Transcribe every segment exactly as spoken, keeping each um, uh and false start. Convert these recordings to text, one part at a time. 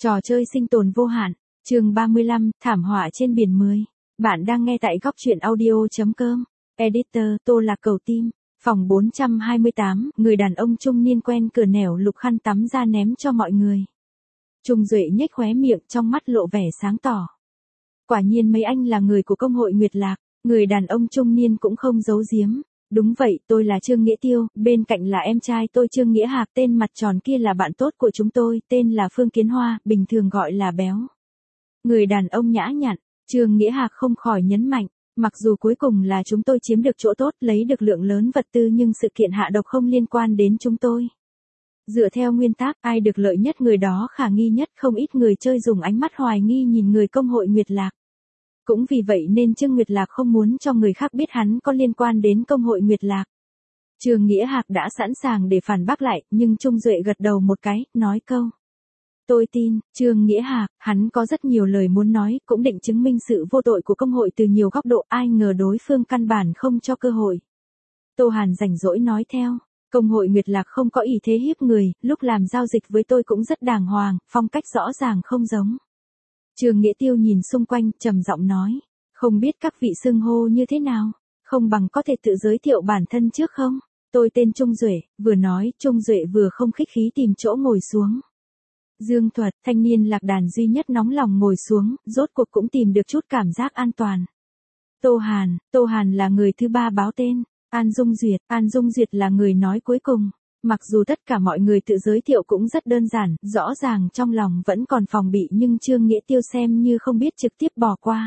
Trò chơi sinh tồn vô hạn, chương ba mươi lăm, thảm họa trên biển mười. Bạn đang nghe tại góc truyện audio chấm com. Editor, Tô Lạc Cầu Tim. Phòng bốn trăm hai mươi tám, người đàn ông trung niên quen cửa nẻo lục khăn tắm ra ném cho mọi người. Trung Duệ nhếch khóe miệng, trong mắt lộ vẻ sáng tỏ. Quả nhiên mấy anh là người của công hội Nguyệt Lạc, người đàn ông trung niên cũng không giấu giếm. Đúng vậy, tôi là Trương Nghĩa Tiêu, bên cạnh là em trai tôi Trương Nghĩa Hạc, tên mặt tròn kia là bạn tốt của chúng tôi, tên là Phương Kiến Hoa, bình thường gọi là Béo. Người đàn ông nhã nhặn, Trương Nghĩa Hạc không khỏi nhấn mạnh, mặc dù cuối cùng là chúng tôi chiếm được chỗ tốt, lấy được lượng lớn vật tư, nhưng sự kiện hạ độc không liên quan đến chúng tôi. Dựa theo nguyên tắc, ai được lợi nhất người đó khả nghi nhất, không ít người chơi dùng ánh mắt hoài nghi nhìn người công hội Nguyệt Lạc. Cũng vì vậy nên Trương Nguyệt Lạc không muốn cho người khác biết hắn có liên quan đến công hội Nguyệt Lạc. Trương Nghĩa Hạc đã sẵn sàng để phản bác lại, nhưng Trung Duệ gật đầu một cái, nói câu. Tôi tin, Trương Nghĩa Hạc, hắn có rất nhiều lời muốn nói, cũng định chứng minh sự vô tội của công hội từ nhiều góc độ, ai ngờ đối phương căn bản không cho cơ hội. Tô Hàn rảnh rỗi nói theo, công hội Nguyệt Lạc không có ý thế hiếp người, lúc làm giao dịch với tôi cũng rất đàng hoàng, phong cách rõ ràng không giống. Trương Nghĩa Tiêu nhìn xung quanh, trầm giọng nói, không biết các vị xưng hô như thế nào, không bằng có thể tự giới thiệu bản thân trước không? Tôi tên Trung Duệ, vừa nói, Trung Duệ vừa không khách khí tìm chỗ ngồi xuống. Dương Thuật, thanh niên lạc đàn duy nhất nóng lòng ngồi xuống, rốt cuộc cũng tìm được chút cảm giác an toàn. Tô Hàn, Tô Hàn là người thứ ba báo tên, An Dung Duyệt, An Dung Duyệt là người nói cuối cùng. Mặc dù tất cả mọi người tự giới thiệu cũng rất đơn giản, rõ ràng trong lòng vẫn còn phòng bị, nhưng Trương Nghĩa Tiêu xem như không biết trực tiếp bỏ qua.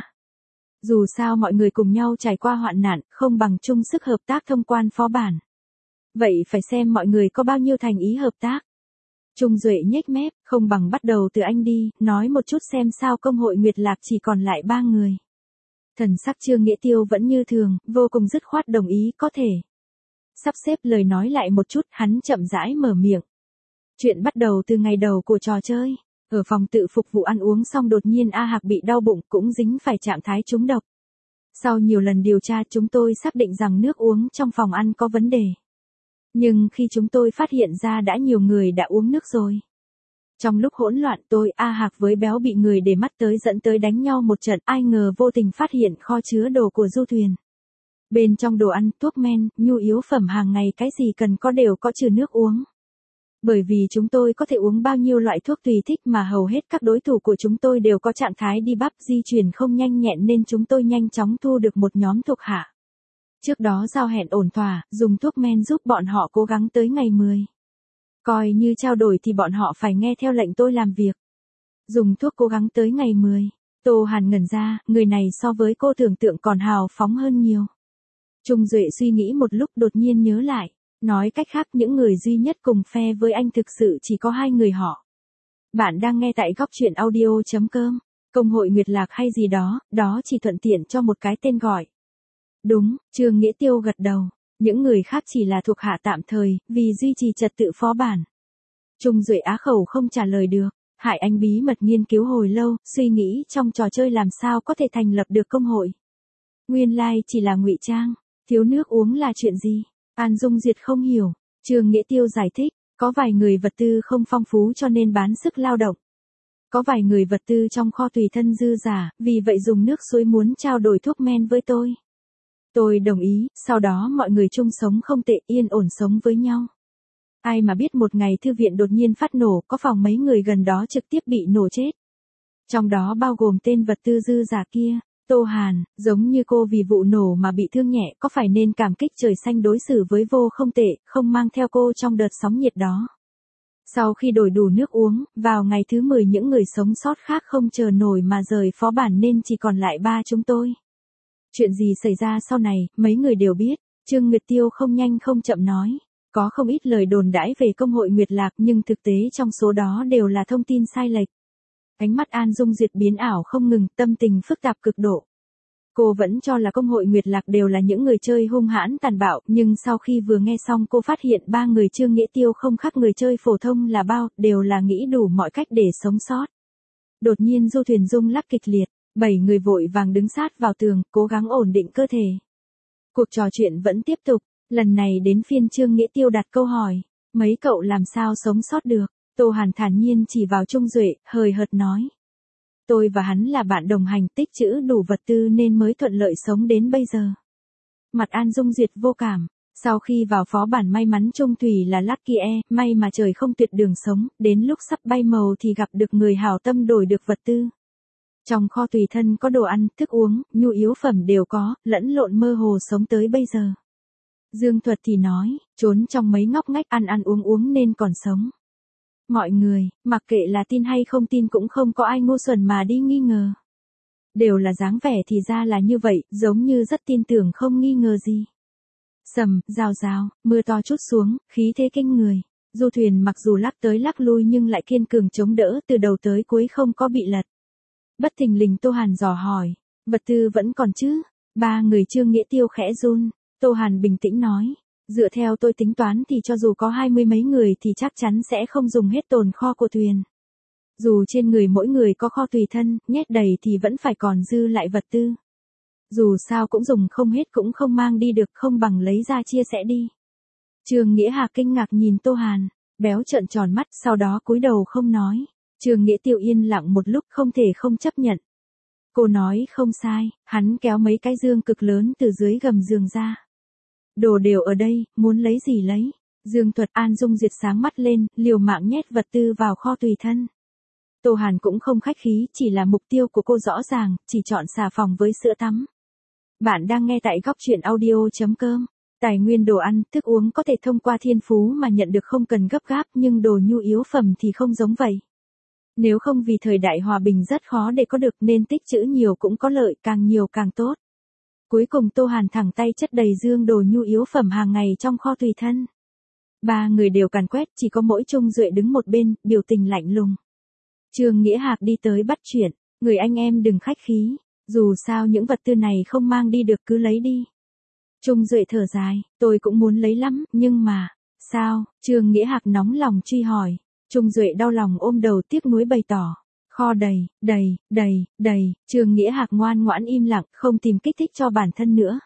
Dù sao mọi người cùng nhau trải qua hoạn nạn, không bằng chung sức hợp tác thông quan phó bản. Vậy phải xem mọi người có bao nhiêu thành ý hợp tác. Trung Duệ nhếch mép, không bằng bắt đầu từ anh đi, nói một chút xem sao công hội Nguyệt Lạc chỉ còn lại ba người. Thần sắc Trương Nghĩa Tiêu vẫn như thường, vô cùng dứt khoát đồng ý, có thể. Sắp xếp lời nói lại một chút, hắn chậm rãi mở miệng. Chuyện bắt đầu từ ngày đầu của trò chơi. Ở phòng tự phục vụ ăn uống xong đột nhiên A Hạc bị đau bụng, cũng dính phải trạng thái trúng độc. Sau nhiều lần điều tra chúng tôi xác định rằng nước uống trong phòng ăn có vấn đề. Nhưng khi chúng tôi phát hiện ra đã nhiều người đã uống nước rồi. Trong lúc hỗn loạn tôi, A Hạc với Béo bị người để mắt tới dẫn tới đánh nhau một trận, ai ngờ vô tình phát hiện kho chứa đồ của du thuyền. Bên trong đồ ăn, thuốc men, nhu yếu phẩm hàng ngày cái gì cần có đều có trừ nước uống. Bởi vì chúng tôi có thể uống bao nhiêu loại thuốc tùy thích mà hầu hết các đối thủ của chúng tôi đều có trạng thái đi bắp di chuyển không nhanh nhẹn nên chúng tôi nhanh chóng thu được một nhóm thuộc hạ. Trước đó giao hẹn ổn thỏa, dùng thuốc men giúp bọn họ cố gắng tới ngày mười. Coi như trao đổi thì bọn họ phải nghe theo lệnh tôi làm việc. Dùng thuốc cố gắng tới ngày mười. Tô Hàn ngẩn ra, người này so với cô tưởng tượng còn hào phóng hơn nhiều. Trung Duệ suy nghĩ một lúc đột nhiên nhớ lại, nói cách khác những người duy nhất cùng phe với anh thực sự chỉ có hai người họ. Bạn đang nghe tại góc truyện audio chấm com, công hội Nguyệt Lạc hay gì đó, đó chỉ thuận tiện cho một cái tên gọi. Đúng, Trương Nghĩa Tiêu gật đầu, những người khác chỉ là thuộc hạ tạm thời, vì duy trì trật tự phó bản. Trung Duệ á khẩu không trả lời được, hại anh bí mật nghiên cứu hồi lâu, suy nghĩ trong trò chơi làm sao có thể thành lập được công hội. Nguyên lai chỉ là ngụy trang. Thiếu nước uống là chuyện gì? An Dung Duyệt không hiểu. Trương Nghĩa Tiêu giải thích, có vài người vật tư không phong phú cho nên bán sức lao động. Có vài người vật tư trong kho tùy thân dư giả, vì vậy dùng nước suối muốn trao đổi thuốc men với tôi. Tôi đồng ý, sau đó mọi người chung sống không tệ, yên ổn sống với nhau. Ai mà biết một ngày thư viện đột nhiên phát nổ, có phòng mấy người gần đó trực tiếp bị nổ chết. Trong đó bao gồm tên vật tư dư giả kia. Tô Hàn, giống như cô vì vụ nổ mà bị thương nhẹ, có phải nên cảm kích trời xanh đối xử với vô không tệ, không mang theo cô trong đợt sóng nhiệt đó. Sau khi đổi đủ nước uống, vào ngày thứ mười những người sống sót khác không chờ nổi mà rời phó bản nên chỉ còn lại ba chúng tôi. Chuyện gì xảy ra sau này, mấy người đều biết, Trương Nguyệt Tiêu không nhanh không chậm nói. Có không ít lời đồn đãi về công hội Nguyệt Lạc nhưng thực tế trong số đó đều là thông tin sai lệch. Ánh mắt An Dung Duyệt biến ảo không ngừng, tâm tình phức tạp cực độ. Cô vẫn cho là công hội Nguyệt Lạc đều là những người chơi hung hãn tàn bạo, nhưng sau khi vừa nghe xong cô phát hiện ba người Trương Nghĩa Tiêu không khác người chơi phổ thông là bao, đều là nghĩ đủ mọi cách để sống sót. Đột nhiên du thuyền rung lắc kịch liệt, bảy người vội vàng đứng sát vào tường, cố gắng ổn định cơ thể. Cuộc trò chuyện vẫn tiếp tục, lần này đến phiên Trương Nghĩa Tiêu đặt câu hỏi, mấy cậu làm sao sống sót được? Tô Hàn thản nhiên chỉ vào Trung Duệ, hời hợt nói. Tôi và hắn là bạn đồng hành, tích trữ đủ vật tư nên mới thuận lợi sống đến bây giờ. Mặt An Dung Duyệt vô cảm. Sau khi vào phó bản may mắn Trung Thủy là Lucky E, may mà trời không tuyệt đường sống, đến lúc sắp bay màu thì gặp được người hảo tâm đổi được vật tư. Trong kho tùy thân có đồ ăn, thức uống, nhu yếu phẩm đều có, lẫn lộn mơ hồ sống tới bây giờ. Dương Thuật thì nói, trốn trong mấy ngóc ngách ăn ăn uống uống nên còn sống. Mọi người, mặc kệ là tin hay không tin cũng không có ai ngu xuẩn mà đi nghi ngờ. Đều là dáng vẻ thì ra là như vậy, giống như rất tin tưởng không nghi ngờ gì. Sầm, rào rào, mưa to trút xuống, khí thế kinh người. Du thuyền mặc dù lắc tới lắc lui nhưng lại kiên cường chống đỡ, từ đầu tới cuối không có bị lật. Bất thình lình Tô Hàn dò hỏi, vật tư vẫn còn chứ? Ba người Trương Nghĩa Tiêu khẽ run. Tô Hàn bình tĩnh nói, dựa theo tôi tính toán thì cho dù có hai mươi mấy người thì chắc chắn sẽ không dùng hết tồn kho của thuyền. Dù trên người mỗi người có kho tùy thân, nhét đầy thì vẫn phải còn dư lại vật tư. Dù sao cũng dùng không hết cũng không mang đi được, không bằng lấy ra chia sẻ đi. Trương Nghĩa Hạc kinh ngạc nhìn Tô Hàn, béo trợn tròn mắt, sau đó cúi đầu không nói. Trương Nghĩa Tiêu yên lặng một lúc không thể không chấp nhận. Cô nói không sai, hắn kéo mấy cái dương cực lớn từ dưới gầm giường ra. Đồ đều ở đây, muốn lấy gì lấy. Dương Thuật An Dung Duyệt sáng mắt lên, liều mạng nhét vật tư vào kho tùy thân. Tô Hàn cũng không khách khí, chỉ là mục tiêu của cô rõ ràng, chỉ chọn xà phòng với sữa tắm. Bạn đang nghe tại góc truyện audio.com. Tài nguyên đồ ăn, thức uống có thể thông qua thiên phú mà nhận được không cần gấp gáp, nhưng đồ nhu yếu phẩm thì không giống vậy. Nếu không vì thời đại hòa bình rất khó để có được nên tích trữ nhiều cũng có lợi, càng nhiều càng tốt. Cuối cùng Tô Hàn thẳng tay chất đầy dương đồ nhu yếu phẩm hàng ngày trong kho tùy thân. Ba người đều càn quét, chỉ có mỗi Trung Duệ đứng một bên, biểu tình lạnh lùng. Trương Nghĩa Hạc đi tới bắt chuyện, người anh em đừng khách khí, dù sao những vật tư này không mang đi được cứ lấy đi. Trung Duệ thở dài, tôi cũng muốn lấy lắm, nhưng mà, sao, Trương Nghĩa Hạc nóng lòng truy hỏi. Trung Duệ đau lòng ôm đầu tiếc nuối bày tỏ. Kho đầy, đầy, đầy, đầy, Trương Nghĩa Hạc ngoan ngoãn im lặng, không tìm kích thích cho bản thân nữa.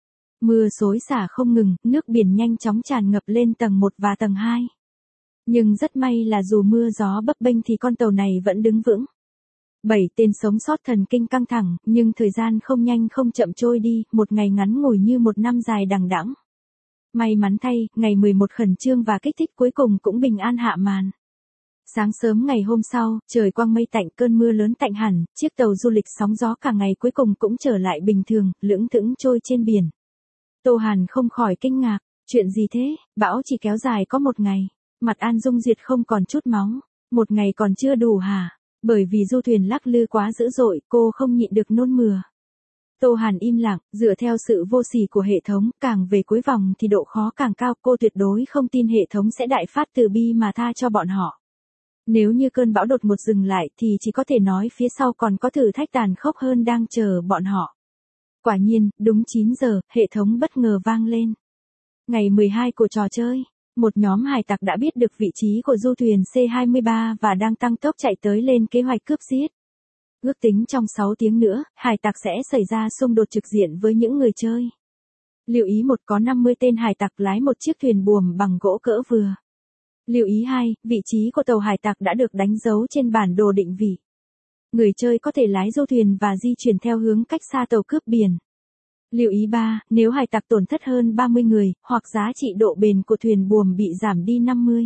Mưa xối xả không ngừng, nước biển nhanh chóng tràn ngập lên tầng một và tầng hai. Nhưng rất may là dù mưa gió bấp bênh thì con tàu này vẫn đứng vững. Bảy tên sống sót thần kinh căng thẳng, nhưng thời gian không nhanh không chậm trôi đi, một ngày ngắn ngủi như một năm dài đằng đẵng. May mắn thay, ngày mười một khẩn trương và kích thích cuối cùng cũng bình an hạ màn. Sáng sớm ngày hôm sau, trời quang mây tạnh, cơn mưa lớn tạnh hẳn, chiếc tàu du lịch sóng gió cả ngày cuối cùng cũng trở lại bình thường, lững thững trôi trên biển. Tô Hàn không khỏi kinh ngạc, chuyện gì thế, bão chỉ kéo dài có một ngày. Mặt An Dung Duyệt không còn chút máu, một ngày còn chưa đủ hả? Bởi vì du thuyền lắc lư quá dữ dội, cô không nhịn được nôn mửa. Tô Hàn im lặng, dựa theo sự vô sỉ của hệ thống, càng về cuối vòng thì độ khó càng cao, cô tuyệt đối không tin hệ thống sẽ đại phát từ bi mà tha cho bọn họ. Nếu như cơn bão đột ngột dừng lại thì chỉ có thể nói phía sau còn có thử thách tàn khốc hơn đang chờ bọn họ. Quả nhiên, đúng chín giờ, hệ thống bất ngờ vang lên. Ngày mười hai của trò chơi, một nhóm hải tặc đã biết được vị trí của du thuyền C hai mươi ba và đang tăng tốc chạy tới lên kế hoạch cướp giết. Ước tính trong sáu tiếng nữa, hải tặc sẽ xảy ra xung đột trực diện với những người chơi. Lưu ý một, có năm mươi tên hải tặc lái một chiếc thuyền buồm bằng gỗ cỡ vừa. Lưu ý hai, vị trí của tàu hải tặc đã được đánh dấu trên bản đồ định vị. Người chơi có thể lái du thuyền và di chuyển theo hướng cách xa tàu cướp biển. Lưu ý ba, nếu hải tặc tổn thất hơn ba mươi người, hoặc giá trị độ bền của thuyền buồm bị giảm đi năm mươi.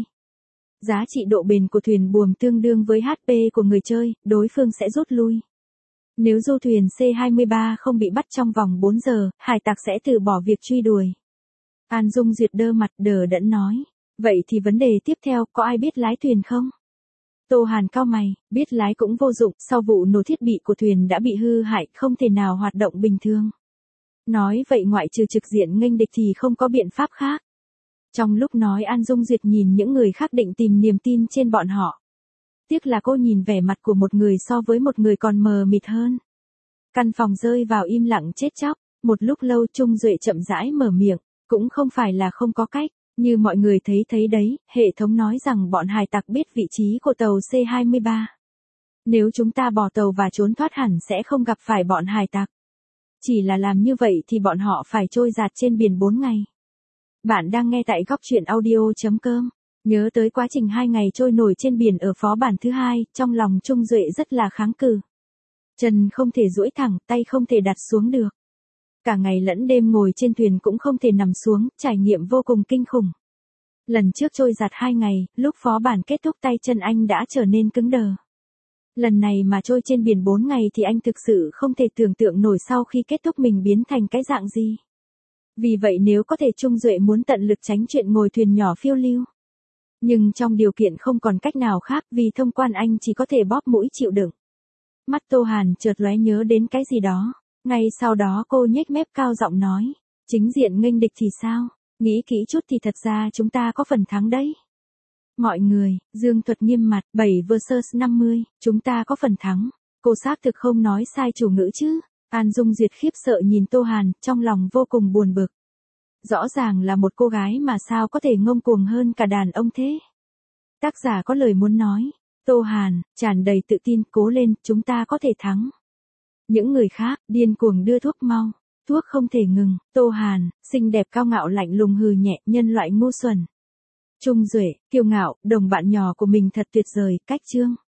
Giá trị độ bền của thuyền buồm tương đương với hát pê của người chơi, đối phương sẽ rút lui. Nếu du thuyền C hai mươi ba không bị bắt trong vòng bốn giờ, hải tặc sẽ từ bỏ việc truy đuổi. An Dung Duyệt đơ mặt đờ đẫn nói. Vậy thì vấn đề tiếp theo, có ai biết lái thuyền không? Tô Hàn cau mày, biết lái cũng vô dụng, sau vụ nổ thiết bị của thuyền đã bị hư hại, không thể nào hoạt động bình thường. Nói vậy ngoại trừ trực diện nghênh địch thì không có biện pháp khác. Trong lúc nói An Dung Duyệt nhìn những người khác định tìm niềm tin trên bọn họ. Tiếc là cô nhìn vẻ mặt của một người so với một người còn mờ mịt hơn. Căn phòng rơi vào im lặng chết chóc, một lúc lâu Trung Duệ chậm rãi mở miệng, cũng không phải là không có cách. Như mọi người thấy thấy đấy, hệ thống nói rằng bọn hải tặc biết vị trí của tàu C hai mươi ba. Nếu chúng ta bỏ tàu và trốn thoát hẳn sẽ không gặp phải bọn hải tặc. Chỉ là làm như vậy thì bọn họ phải trôi dạt trên biển bốn ngày. Bạn đang nghe tại góc truyện audio chấm com. Nhớ tới quá trình hai ngày trôi nổi trên biển ở phó bản thứ hai, trong lòng Trung Duệ rất là kháng cự. Chân không thể duỗi thẳng, tay không thể đặt xuống được. Cả ngày lẫn đêm ngồi trên thuyền cũng không thể nằm xuống, trải nghiệm vô cùng kinh khủng. Lần trước trôi giạt hai ngày, lúc phó bản kết thúc tay chân anh đã trở nên cứng đờ. Lần này mà trôi trên biển bốn ngày thì anh thực sự không thể tưởng tượng nổi sau khi kết thúc mình biến thành cái dạng gì. Vì vậy nếu có thể Trung Duệ muốn tận lực tránh chuyện ngồi thuyền nhỏ phiêu lưu. Nhưng trong điều kiện không còn cách nào khác vì thông quan anh chỉ có thể bóp mũi chịu đựng. Mắt Tô Hàn chợt lóe nhớ đến cái gì đó. Ngay sau đó cô nhếch mép cao giọng nói. Chính diện nghênh địch thì sao? Nghĩ kỹ chút thì thật ra chúng ta có phần thắng đấy. Mọi người, Dương Thuật nghiêm mặt, bảy versus năm mươi, chúng ta có phần thắng. Cô xác thực không nói sai chủ ngữ chứ. An Dung Diệt khiếp sợ nhìn Tô Hàn, trong lòng vô cùng buồn bực. Rõ ràng là một cô gái mà sao có thể ngông cuồng hơn cả đàn ông thế. Tác giả có lời muốn nói. Tô Hàn, tràn đầy tự tin, cố lên, chúng ta có thể thắng. Những người khác, điên cuồng đưa thuốc mau. Thuốc không thể ngừng. Tô Hàn, xinh đẹp cao ngạo lạnh lùng hừ nhẹ, nhân loại ngu xuẩn. Trung Duệ, kiêu ngạo, đồng bạn nhỏ của mình thật tuyệt vời, cách chương.